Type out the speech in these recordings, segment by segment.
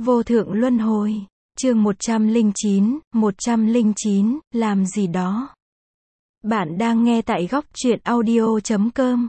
Vô thượng luân hồi. Chương 109, làm gì đó. Bạn đang nghe tại góc truyện audio.com.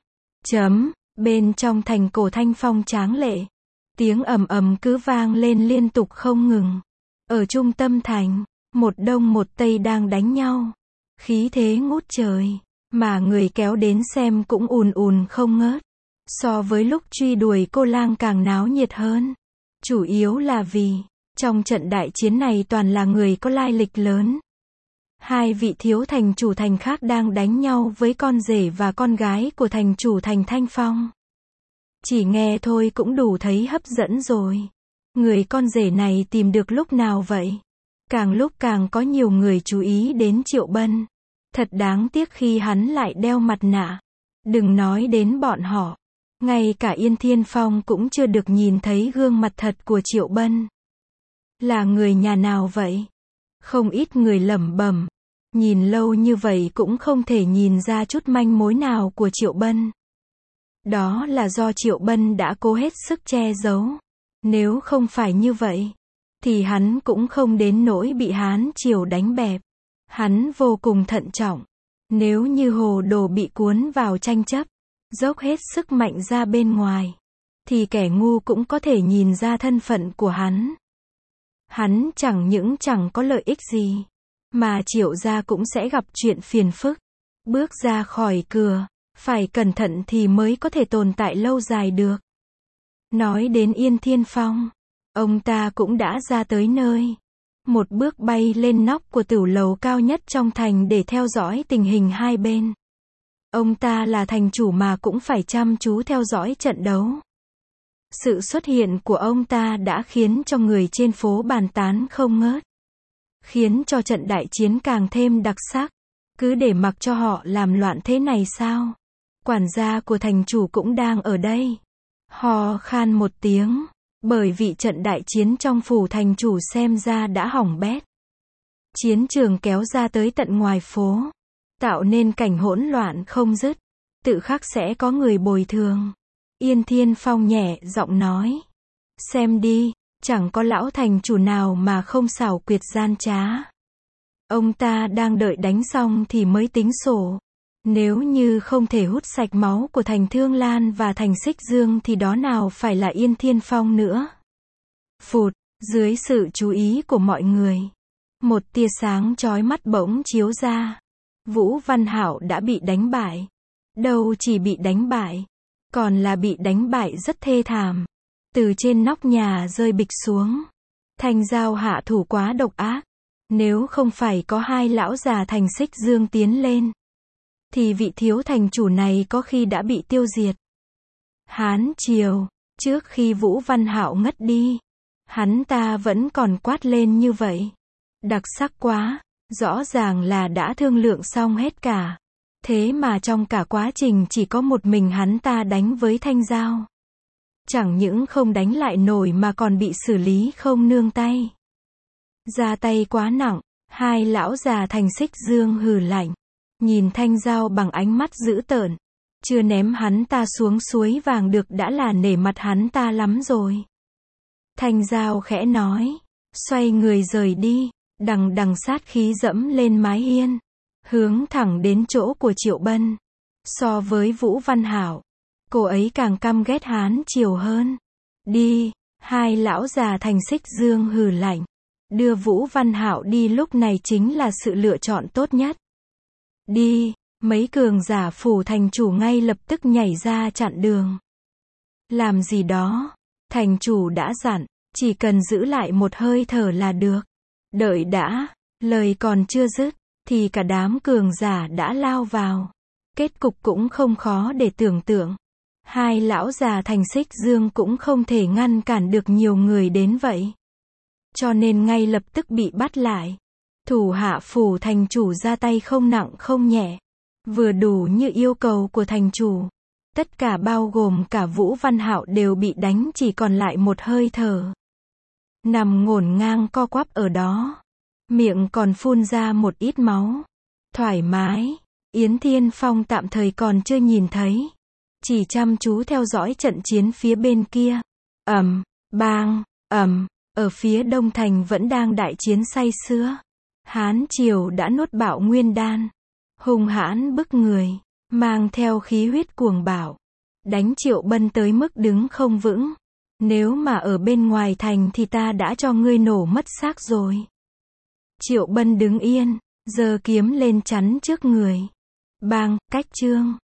Bên trong thành cổ thanh phong tráng lệ. Tiếng ầm ầm cứ vang lên liên tục không ngừng. Ở trung tâm thành, một đông một tây đang đánh nhau. Khí thế ngút trời, mà người kéo đến xem cũng ùn ùn không ngớt. So với lúc truy đuổi cô lang càng náo nhiệt hơn. Chủ yếu là vì, trong trận đại chiến này toàn là người có lai lịch lớn. Hai vị thiếu thành chủ thành khác đang đánh nhau với con rể và con gái của thành chủ thành Thanh Phong. Chỉ nghe thôi cũng đủ thấy hấp dẫn rồi. Người con rể này tìm được lúc nào vậy? Càng lúc càng có nhiều người chú ý đến Triệu Bân. Thật đáng tiếc khi hắn lại đeo mặt nạ. Đừng nói đến bọn họ. Ngay cả Yên Thiên Phong cũng chưa được nhìn thấy gương mặt thật của Triệu Bân. Là người nhà nào vậy? Không ít người lẩm bẩm. Nhìn lâu như vậy cũng không thể nhìn ra chút manh mối nào của Triệu Bân. Đó là do Triệu Bân đã cố hết sức che giấu. Nếu không phải như vậy, thì hắn cũng không đến nỗi bị Hán Triều đánh bẹp. Hắn vô cùng thận trọng. Nếu như hồ đồ bị cuốn vào tranh chấp, dốc hết sức mạnh ra bên ngoài, thì kẻ ngu cũng có thể nhìn ra thân phận của hắn. Hắn chẳng những chẳng có lợi ích gì, mà Triệu gia cũng sẽ gặp chuyện phiền phức. Bước ra khỏi cửa, phải cẩn thận thì mới có thể tồn tại lâu dài được. Nói đến Yên Thiên Phong, ông ta cũng đã ra tới nơi. Một bước bay lên nóc của tửu lầu cao nhất trong thành để theo dõi tình hình hai bên. Ông ta là thành chủ mà cũng phải chăm chú theo dõi trận đấu. Sự xuất hiện của ông ta đã khiến cho người trên phố bàn tán không ngớt. Khiến cho trận đại chiến càng thêm đặc sắc. Cứ để mặc cho họ làm loạn thế này sao? Quản gia của thành chủ cũng đang ở đây. Hò khan một tiếng. Bởi vì trận đại chiến trong phủ thành chủ xem ra đã hỏng bét. Chiến trường kéo ra tới tận ngoài phố. Tạo nên cảnh hỗn loạn không dứt. Tự khắc sẽ có người bồi thường. Yên Thiên Phong nhẹ giọng nói. Xem đi, chẳng có lão thành chủ nào mà không xảo quyệt gian trá. Ông ta đang đợi đánh xong thì mới tính sổ. Nếu như không thể hút sạch máu của thành Thương Lan và thành Xích Dương thì đó nào phải là Yên Thiên Phong nữa. Phụt, dưới sự chú ý của mọi người, một tia sáng chói mắt bỗng chiếu ra. Vũ Văn Hạo đã bị đánh bại. Đâu chỉ bị đánh bại, còn là bị đánh bại rất thê thảm. Từ trên nóc nhà rơi bịch xuống. Thanh Giao hạ thủ quá độc ác. Nếu không phải có hai lão già thành Xích Dương tiến lên, thì vị thiếu thành chủ này có khi đã bị tiêu diệt. Hán Triều, trước khi Vũ Văn Hạo ngất đi, hắn ta vẫn còn quát lên như vậy. Đặc sắc quá, rõ ràng là đã thương lượng xong hết cả. Thế mà trong cả quá trình chỉ có một mình hắn ta đánh với Thanh Giao. Chẳng những không đánh lại nổi mà còn bị xử lý không nương tay. Ra tay quá nặng, hai lão già thành Xích Dương hừ lạnh. Nhìn Thanh Giao bằng ánh mắt dữ tợn. Chưa ném hắn ta xuống suối vàng được đã là nể mặt hắn ta lắm rồi. Thanh Giao khẽ nói. Xoay người rời đi. Đằng đằng sát khí dẫm lên mái hiên. Hướng thẳng đến chỗ của Triệu Bân. So với Vũ Văn Hạo, cô ấy càng căm ghét Hán Triều hơn. Đi, hai lão già thành Xích Dương hừ lạnh. Đưa Vũ Văn Hạo đi lúc này chính là sự lựa chọn tốt nhất. Đi, mấy cường giả phủ thành chủ ngay lập tức nhảy ra chặn đường. Làm gì đó? Thành chủ đã dặn, chỉ cần giữ lại một hơi thở là được. Đợi đã, lời còn chưa dứt, thì cả đám cường giả đã lao vào. Kết cục cũng không khó để tưởng tượng. Hai lão già thành Xích Dương cũng không thể ngăn cản được nhiều người đến vậy. Cho nên ngay lập tức bị bắt lại. Thủ hạ phủ thành chủ ra tay không nặng không nhẹ. Vừa đủ như yêu cầu của thành chủ. Tất cả bao gồm cả Vũ Văn Hạo đều bị đánh chỉ còn lại một hơi thở. Nằm ngổn ngang co quắp ở đó. Miệng còn phun ra một ít máu. Thoải mái. Yến Thiên Phong tạm thời còn chưa nhìn thấy. Chỉ chăm chú theo dõi trận chiến phía bên kia. Bang, Ở phía Đông Thành vẫn đang đại chiến say sưa. Hán Triều đã nuốt Bạo Nguyên Đan. Hung hãn bức người, mang theo khí huyết cuồng bạo. Đánh Triệu Bân tới mức đứng không vững. Nếu mà ở bên ngoài thành thì ta đã cho ngươi nổ mất xác rồi. Triệu Bân đứng yên, giơ kiếm lên chắn trước người. Bang, cách trương.